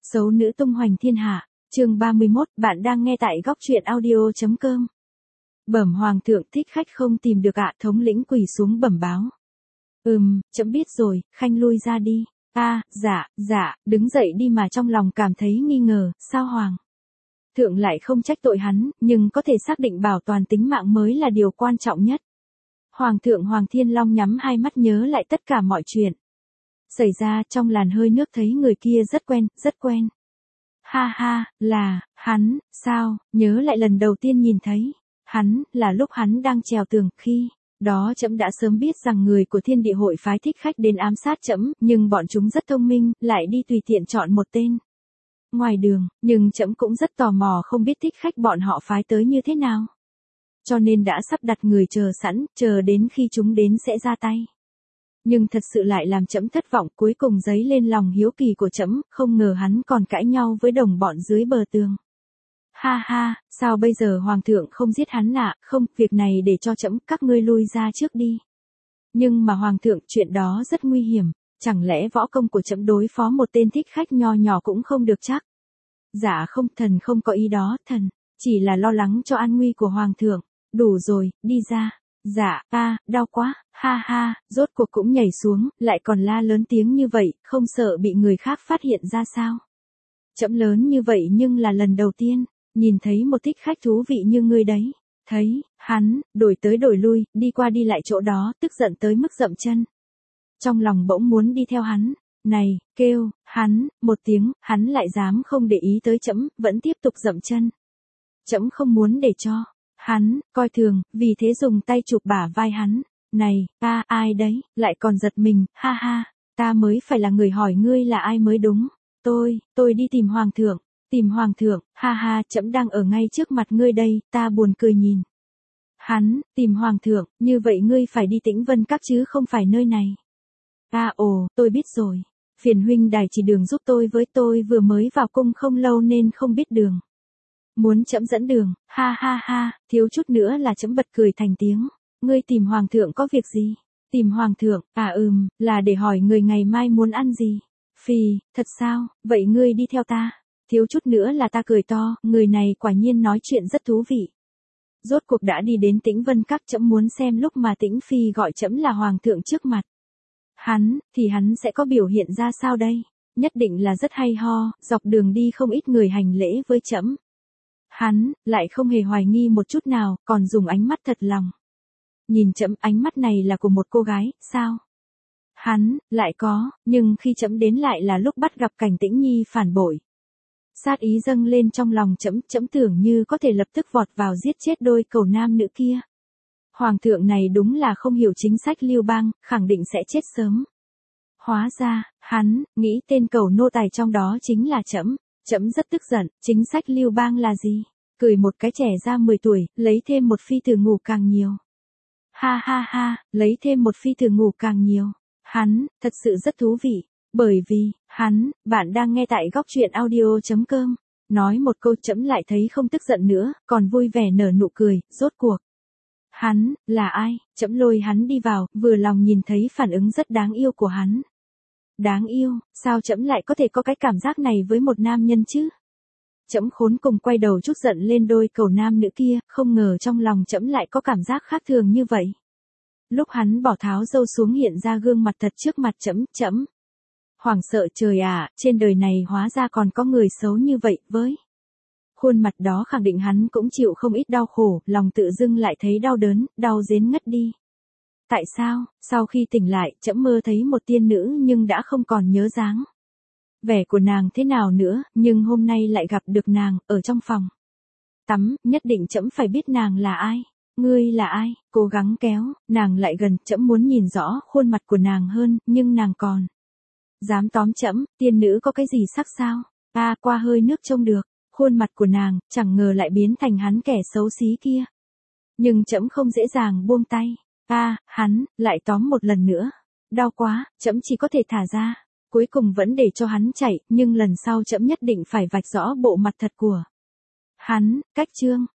Xấu nữ tung hoành thiên hạ, chương 31, bạn đang nghe tại góc truyện audio.com. Bẩm hoàng thượng, thích khách không tìm được ạ. Thống lĩnh quỳ xuống bẩm báo. Trẫm biết rồi, khanh lui ra đi. Dạ, đứng dậy đi mà trong lòng cảm thấy nghi ngờ, sao hoàng thượng lại không trách tội hắn, nhưng có thể xác định bảo toàn tính mạng mới là điều quan trọng nhất. Hoàng thượng Hoàng Thiên Long nhắm hai mắt nhớ lại tất cả mọi chuyện xảy ra trong làn hơi nước, thấy người kia rất quen. Là hắn, sao, nhớ lại lần đầu tiên nhìn thấy hắn, là lúc hắn đang trèo tường, khi đó trẫm đã sớm biết rằng người của Thiên Địa Hội phái thích khách đến ám sát trẫm, nhưng bọn chúng rất thông minh, lại đi tùy tiện chọn một tên ngoài đường, nhưng trẫm cũng rất tò mò không biết thích khách bọn họ phái tới như thế nào. Cho nên đã sắp đặt người chờ sẵn, chờ đến khi chúng đến sẽ ra tay. Nhưng thật sự lại làm trẫm thất vọng, cuối cùng dấy lên lòng hiếu kỳ của trẫm, không ngờ hắn còn cãi nhau với đồng bọn dưới bờ tường. Sao bây giờ hoàng thượng không giết hắn ạ? Không, việc này để cho trẫm, các ngươi lui ra trước đi. Nhưng mà hoàng thượng, chuyện đó rất nguy hiểm, chẳng lẽ võ công của trẫm đối phó một tên thích khách nho nhỏ cũng không được chắc? Dạ không, thần không có ý đó, thần chỉ là lo lắng cho an nguy của hoàng thượng. Đủ rồi, đi ra. Dạ, đau quá, rốt cuộc cũng nhảy xuống, lại còn la lớn tiếng như vậy, không sợ bị người khác phát hiện ra sao? Trẫm lớn như vậy nhưng là lần đầu tiên nhìn thấy một thích khách thú vị như ngươi đấy. Thấy hắn đổi tới đổi lui, đi qua đi lại chỗ đó, tức giận tới mức dậm chân. Trong lòng bỗng muốn đi theo hắn. Này, kêu hắn một tiếng, hắn lại dám không để ý tới trẫm, vẫn tiếp tục dậm chân. Trẫm không muốn để cho hắn coi thường, vì thế dùng tay chụp bả vai hắn. Này, ai đấy, lại còn giật mình, ta mới phải là người hỏi ngươi là ai mới đúng. Tôi đi tìm hoàng thượng. Tìm hoàng thượng, trẫm đang ở ngay trước mặt ngươi đây, ta buồn cười nhìn hắn. Tìm hoàng thượng, như vậy ngươi phải đi Tĩnh Vân Các chứ không phải nơi này. Tôi biết rồi. Phiền huynh đài chỉ đường giúp tôi với, tôi vừa mới vào cung không lâu nên không biết đường. Muốn trẫm dẫn đường, thiếu chút nữa là trẫm bật cười thành tiếng. Ngươi tìm hoàng thượng có việc gì? Tìm hoàng thượng, là để hỏi người ngày mai muốn ăn gì. Thật sao, vậy ngươi đi theo ta. Thiếu chút nữa là ta cười to, người này quả nhiên nói chuyện rất thú vị. Rốt cuộc đã đi đến Tĩnh Vân Các, trẫm muốn xem lúc mà Tĩnh Phi gọi trẫm là hoàng thượng trước mặt hắn, thì hắn sẽ có biểu hiện ra sao đây? Nhất định là rất hay ho, dọc đường đi không ít người hành lễ với trẫm. Hắn lại không hề hoài nghi một chút nào, còn dùng ánh mắt thật lòng nhìn trẫm. Ánh mắt này là của một cô gái, sao? Hắn lại có, nhưng khi trẫm đến lại là lúc bắt gặp cảnh Tĩnh Nhi phản bội. Sát ý dâng lên trong lòng trẫm tưởng như có thể lập tức vọt vào giết chết đôi cầu nam nữ kia. Hoàng thượng này đúng là không hiểu chính sách Lưu Bang, khẳng định sẽ chết sớm. Hóa ra, hắn nghĩ tên cầu nô tài trong đó chính là trẫm. Trẫm rất tức giận, chính sách Lưu Bang là gì? Cười một cái, trẻ ra 10 tuổi, lấy thêm một phi tử ngủ càng nhiều. Lấy thêm một phi tử ngủ càng nhiều. Hắn, thật sự rất thú vị. Bởi vì, bạn đang nghe tại góc truyện audio.com. Nói một câu trẫm lại thấy không tức giận nữa, còn vui vẻ nở nụ cười, rốt cuộc. Hắn, là ai? Trẫm lôi hắn đi vào, vừa lòng nhìn thấy phản ứng rất đáng yêu của hắn. Đáng yêu, sao trẫm lại có thể có cái cảm giác này với một nam nhân chứ? Trẫm khốn cùng quay đầu trút giận lên đôi cầu nam nữ kia, không ngờ trong lòng trẫm lại có cảm giác khác thường như vậy. Lúc hắn bỏ tháo râu xuống hiện ra gương mặt thật trước mặt trẫm. Hoảng sợ, trời ạ, trên đời này hóa ra còn có người xấu như vậy, với khuôn mặt đó khẳng định hắn cũng chịu không ít đau khổ, lòng tự dưng lại thấy đau đớn, đau đến ngất đi. Tại sao, sau khi tỉnh lại, trẫm mơ thấy một tiên nữ nhưng đã không còn nhớ dáng vẻ của nàng thế nào nữa, nhưng hôm nay lại gặp được nàng, ở trong phòng tắm, nhất định trẫm phải biết nàng là ai. Ngươi là ai? Cố gắng kéo nàng lại gần, trẫm muốn nhìn rõ khuôn mặt của nàng hơn, nhưng nàng còn dám tóm trẫm. Tiên nữ có cái gì sắc sao? Qua hơi nước trông được khuôn mặt của nàng, chẳng ngờ lại biến thành hắn kẻ xấu xí kia. Nhưng trẫm không dễ dàng buông tay. Hắn lại tóm một lần nữa. Đau quá, trẫm chỉ có thể thả ra. Cuối cùng vẫn để cho hắn chạy, nhưng lần sau trẫm nhất định phải vạch rõ bộ mặt thật của hắn. Cách chương